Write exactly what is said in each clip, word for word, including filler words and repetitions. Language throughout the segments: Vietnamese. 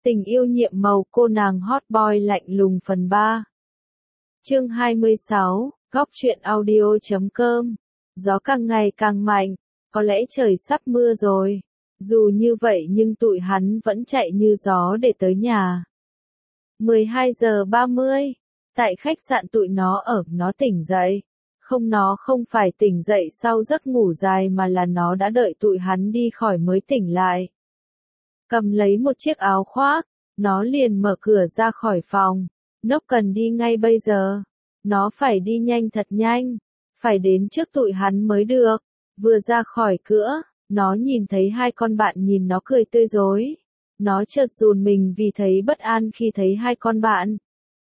Tình yêu nhiệm màu cô nàng hot boy lạnh lùng phần ba. Chương hai mươi sáu, góc truyện audio chấm com. Gió càng ngày càng mạnh, có lẽ trời sắp mưa rồi. Dù như vậy nhưng tụi hắn vẫn chạy như gió để tới nhà. mười hai giờ ba mươi, tại khách sạn tụi nó ở, nó tỉnh dậy. Không, nó không phải tỉnh dậy sau giấc ngủ dài mà là nó đã đợi tụi hắn đi khỏi mới tỉnh lại. Cầm lấy một chiếc áo khoác, nó liền mở cửa ra khỏi phòng. Nốc cần đi ngay bây giờ. Nó phải đi nhanh thật nhanh, phải đến trước tụi hắn mới được. Vừa ra khỏi cửa, nó nhìn thấy hai con bạn nhìn nó cười tươi rói. Nó chợt run mình vì thấy bất an khi thấy hai con bạn.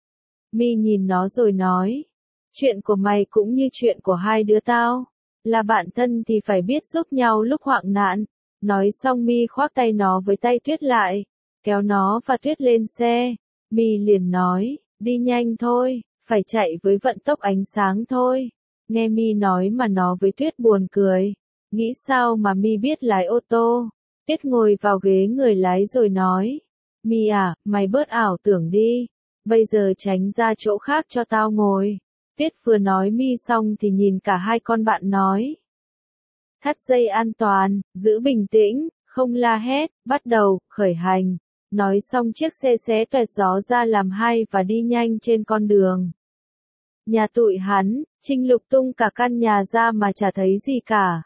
Mi nhìn nó rồi nói, chuyện của mày cũng như chuyện của hai đứa tao. Là bạn thân thì phải biết giúp nhau lúc hoạn nạn. Nói xong Mi khoác tay nó với tay Tuyết lại, kéo nó và Tuyết lên xe. Mi liền nói, đi nhanh thôi, phải chạy với vận tốc ánh sáng thôi. Nghe Mi nói mà nó với Tuyết buồn cười. Nghĩ sao mà Mi biết lái ô tô? Tuyết ngồi vào ghế người lái rồi nói, Mi à, mày bớt ảo tưởng đi. Bây giờ tránh ra chỗ khác cho tao ngồi. Tuyết vừa nói Mi xong thì nhìn cả hai con bạn nói, thắt dây an toàn, giữ bình tĩnh, không la hét, bắt đầu, khởi hành. Nói xong chiếc xe xé toẹt gió ra làm hai và đi nhanh trên con đường. Nhà tụi hắn, Trinh lục tung cả căn nhà ra mà chả thấy gì cả.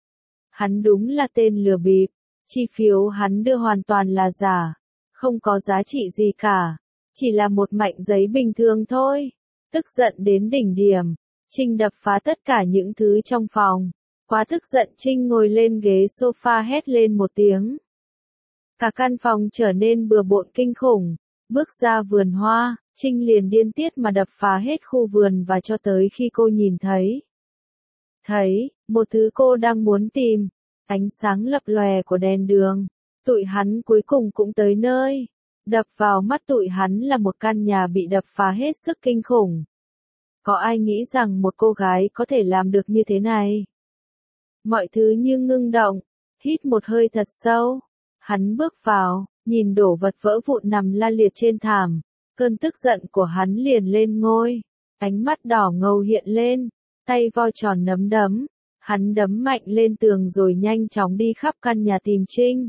Hắn đúng là tên lừa bịp, chi phiếu hắn đưa hoàn toàn là giả, không có giá trị gì cả, chỉ là một mảnh giấy bình thường thôi. Tức giận đến đỉnh điểm, Trinh đập phá tất cả những thứ trong phòng. Quá tức giận Trinh ngồi lên ghế sofa hét lên một tiếng. Cả căn phòng trở nên bừa bộn kinh khủng. Bước ra vườn hoa, Trinh liền điên tiết mà đập phá hết khu vườn và cho tới khi cô nhìn thấy. Thấy, một thứ cô đang muốn tìm, ánh sáng lập lòe của đèn đường. Tụi hắn cuối cùng cũng tới nơi. Đập vào mắt tụi hắn là một căn nhà bị đập phá hết sức kinh khủng. Có ai nghĩ rằng một cô gái có thể làm được như thế này? Mọi thứ như ngưng động, hít một hơi thật sâu. Hắn bước vào, nhìn đổ vật vỡ vụn nằm la liệt trên thảm. Cơn tức giận của hắn liền lên ngôi. Ánh mắt đỏ ngầu hiện lên, tay vo tròn nắm đấm. Hắn đấm mạnh lên tường rồi nhanh chóng đi khắp căn nhà tìm Trinh.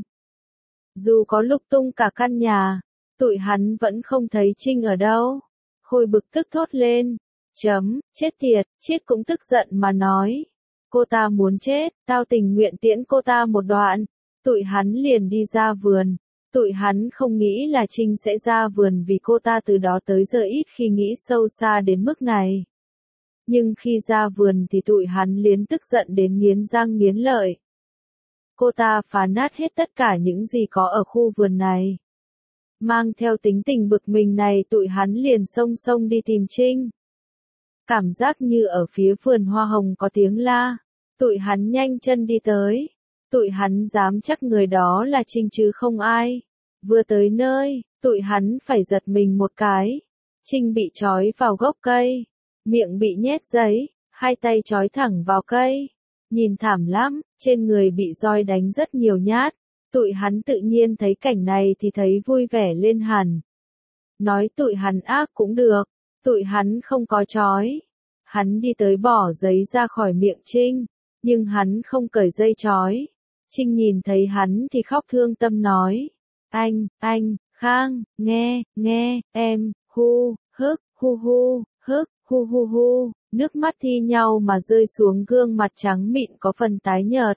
Dù có lục tung cả căn nhà, tụi hắn vẫn không thấy Trinh ở đâu. Khôi bực tức thốt lên. Chấm, chết tiệt, chết cũng tức giận mà nói. Cô ta muốn chết, tao tình nguyện tiễn cô ta một đoạn. Tụi hắn liền đi ra vườn. Tụi hắn không nghĩ là Trinh sẽ ra vườn vì cô ta từ đó tới giờ ít khi nghĩ sâu xa đến mức này. Nhưng khi ra vườn thì tụi hắn liền tức giận đến nghiến răng nghiến lợi. Cô ta phá nát hết tất cả những gì có ở khu vườn này. Mang theo tính tình bực mình này tụi hắn liền xông xông đi tìm Trinh. Cảm giác như ở phía vườn hoa hồng có tiếng la. Tụi hắn nhanh chân đi tới. Tụi hắn dám chắc người đó là Trinh chứ không ai. Vừa tới nơi, tụi hắn phải giật mình một cái. Trinh bị trói vào gốc cây. Miệng bị nhét giấy, hai tay trói thẳng vào cây. Nhìn thảm lắm, trên người bị roi đánh rất nhiều nhát. Tụi hắn tự nhiên thấy cảnh này thì thấy vui vẻ lên hẳn. Nói tụi hắn ác cũng được, tụi hắn không có trói. Hắn đi tới bỏ giấy ra khỏi miệng Trinh, nhưng hắn không cởi dây trói. Trinh nhìn thấy hắn thì khóc thương tâm nói, anh, anh, Khang, nghe, nghe, em, hu, hức, hu hu, hức, hu hu hu, nước mắt thi nhau mà rơi xuống gương mặt trắng mịn có phần tái nhợt.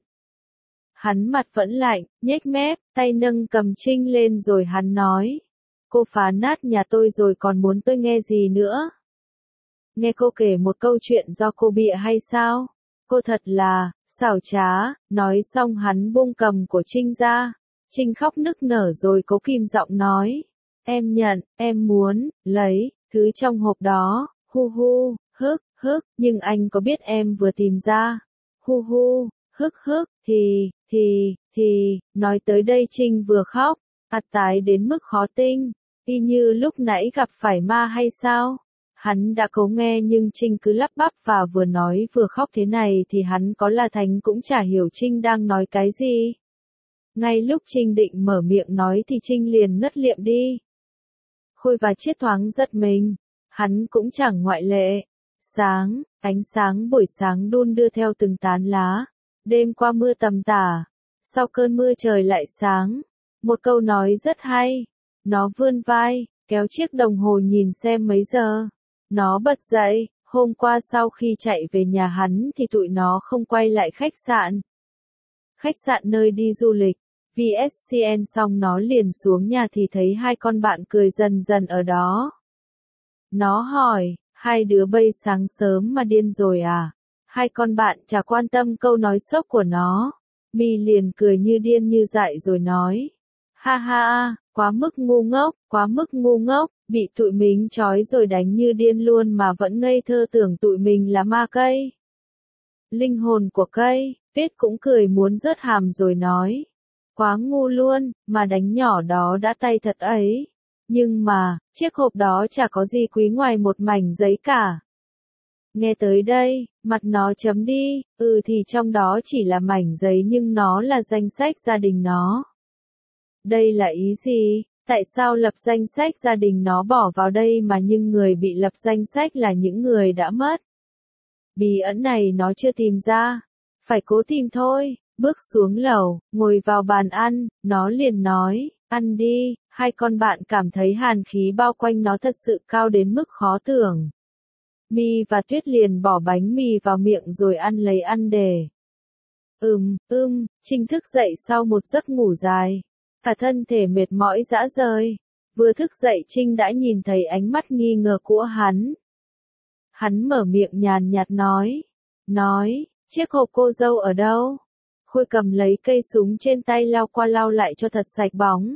Hắn mặt vẫn lạnh, nhếch mép, tay nâng cầm Trinh lên rồi hắn nói, cô phá nát nhà tôi rồi còn muốn tôi nghe gì nữa? Nghe cô kể một câu chuyện do cô bịa hay sao? Cô thật là, xảo trá. Nói xong hắn buông cầm của Trinh ra. Trinh khóc nức nở rồi cố kìm giọng nói. Em nhận, em muốn, lấy, thứ trong hộp đó, hu hu, hức, hức, nhưng anh có biết em vừa tìm ra, hu hu, hức hức, thì, thì, thì, nói tới đây Trinh vừa khóc, mặt tái đến mức khó tin, y như lúc nãy gặp phải ma hay sao? Hắn đã cố nghe nhưng Trinh cứ lắp bắp và vừa nói vừa khóc thế này thì hắn có là thánh cũng chả hiểu Trinh đang nói cái gì. Ngay lúc Trinh định mở miệng nói thì Trinh liền ngất liệm đi. Khôi và Chiết thoáng giật mình, hắn cũng chẳng ngoại lệ. Sáng, ánh sáng buổi sáng đun đưa theo từng tán lá, đêm qua mưa tầm tả, sau cơn mưa trời lại sáng. Một câu nói rất hay, nó vươn vai, kéo chiếc đồng hồ nhìn xem mấy giờ. Nó bật dậy, hôm qua sau khi chạy về nhà hắn thì tụi nó không quay lại khách sạn. Khách sạn nơi đi du lịch, vê ét xê en xong nó liền xuống nhà thì thấy hai con bạn cười dần dần ở đó. Nó hỏi, hai đứa bây sáng sớm mà điên rồi à? Hai con bạn chả quan tâm câu nói sốc của nó. Mi liền cười như điên như dại rồi nói. Ha ha, quá mức ngu ngốc, quá mức ngu ngốc, bị tụi mình trói rồi đánh như điên luôn mà vẫn ngây thơ tưởng tụi mình là ma cây. Linh hồn của cây, Tuyết cũng cười muốn rớt hàm rồi nói. Quá ngu luôn, mà đánh nhỏ đó đã tay thật ấy. Nhưng mà, chiếc hộp đó chả có gì quý ngoài một mảnh giấy cả. Nghe tới đây, mặt nó chấm đi, ừ thì trong đó chỉ là mảnh giấy nhưng nó là danh sách gia đình nó. Đây là ý gì? Tại sao lập danh sách gia đình nó bỏ vào đây mà nhưng người bị lập danh sách là những người đã mất? Bí ẩn này nó chưa tìm ra. Phải cố tìm thôi. Bước xuống lầu, ngồi vào bàn ăn, nó liền nói, ăn đi. Hai con bạn cảm thấy hàn khí bao quanh nó thật sự cao đến mức khó tưởng. Mi và Tuyết liền bỏ bánh mì vào miệng rồi ăn lấy ăn để. Ừm, ưm, Trinh thức dậy sau một giấc ngủ dài. Cả thân thể mệt mỏi rã rời. Vừa thức dậy Trinh đã nhìn thấy ánh mắt nghi ngờ của hắn. Hắn mở miệng nhàn nhạt nói. Nói, chiếc hộp cô dâu ở đâu? Khôi cầm lấy cây súng trên tay lau qua lau lại cho thật sạch bóng.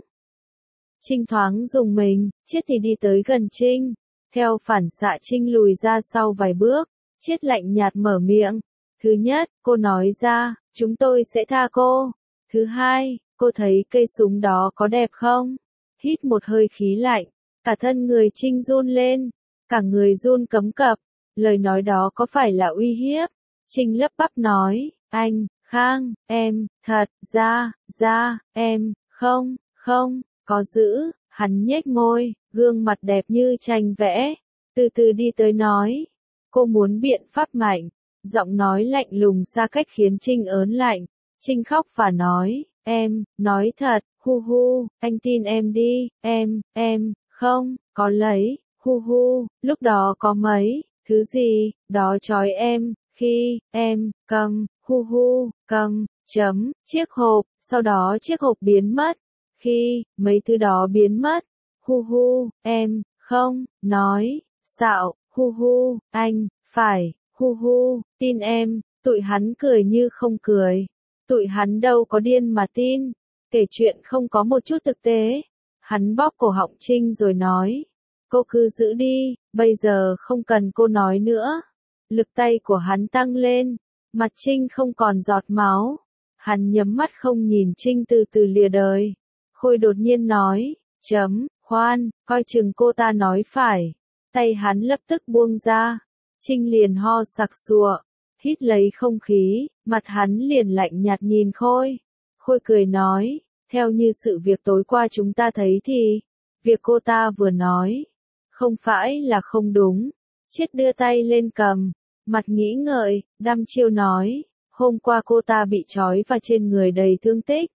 Trinh thoáng dùng mình, Chiết thì đi tới gần Trinh. Theo phản xạ Trinh lùi ra sau vài bước, Chiết lạnh nhạt mở miệng. Thứ nhất, cô nói ra, chúng tôi sẽ tha cô. Thứ hai, cô thấy cây súng đó có đẹp không? Hít một hơi khí lạnh, cả thân người Trinh run lên, cả người run cấm cập. Lời nói đó có phải là uy hiếp? Trinh lắp bắp nói, anh, Khang, em, thật ra, ra, em, không, không, có giữ. Hắn nhếch môi, gương mặt đẹp như tranh vẽ, từ từ đi tới nói. Cô muốn biện pháp mạnh, giọng nói lạnh lùng xa cách khiến Trinh ớn lạnh. Trinh khóc và nói, em, nói thật, hu hu, anh tin em đi, em, em, không, có lấy, hu hu, lúc đó có mấy, thứ gì, đó trói em, khi, em, cầm, hu hu, cầm, chấm, chiếc hộp, sau đó chiếc hộp biến mất. Khi, mấy thứ đó biến mất, hu hu, em, không, nói, xạo, hu hu, anh, phải, hu hu, tin em, tụi hắn cười như không cười. Tụi hắn đâu có điên mà tin, kể chuyện không có một chút thực tế. Hắn bóp cổ họng Trinh rồi nói, cô cứ giữ đi, bây giờ không cần cô nói nữa. Lực tay của hắn tăng lên, mặt Trinh không còn giọt máu. Hắn nhắm mắt không nhìn Trinh từ từ lìa đời. Khôi đột nhiên nói, chấm, khoan, coi chừng cô ta nói phải. Tay hắn lập tức buông ra. Trinh liền ho sặc sụa, hít lấy không khí, mặt hắn liền lạnh nhạt nhìn Khôi. Khôi cười nói, theo như sự việc tối qua chúng ta thấy thì, việc cô ta vừa nói, không phải là không đúng. Chiết đưa tay lên cầm, mặt nghĩ ngợi, đăm chiêu nói, hôm qua cô ta bị trói và trên người đầy thương tích.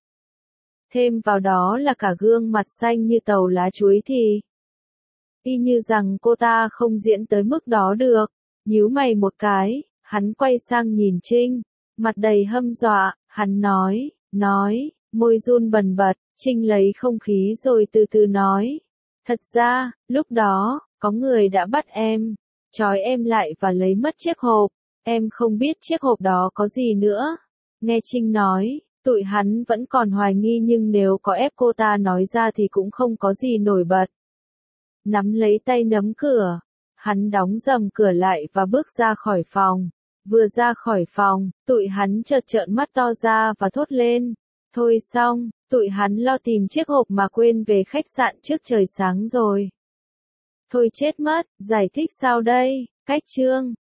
Thêm vào đó là cả gương mặt xanh như tàu lá chuối thì, y như rằng cô ta không diễn tới mức đó được. Nhíu mày một cái, hắn quay sang nhìn Trinh, mặt đầy hâm dọa, hắn nói, nói, môi run bần bật. Trinh lấy không khí rồi từ từ nói, thật ra, lúc đó, có người đã bắt em, trói em lại và lấy mất chiếc hộp, em không biết chiếc hộp đó có gì nữa. Nghe Trinh nói, tụi hắn vẫn còn hoài nghi nhưng nếu có ép cô ta nói ra thì cũng không có gì nổi bật. Nắm lấy tay nắm cửa, hắn đóng dầm cửa lại và bước ra khỏi phòng. Vừa ra khỏi phòng, tụi hắn chợt trợn mắt to ra và thốt lên. Thôi xong, tụi hắn lo tìm chiếc hộp mà quên về khách sạn trước trời sáng rồi. Thôi chết mất, giải thích sao đây? Cách chương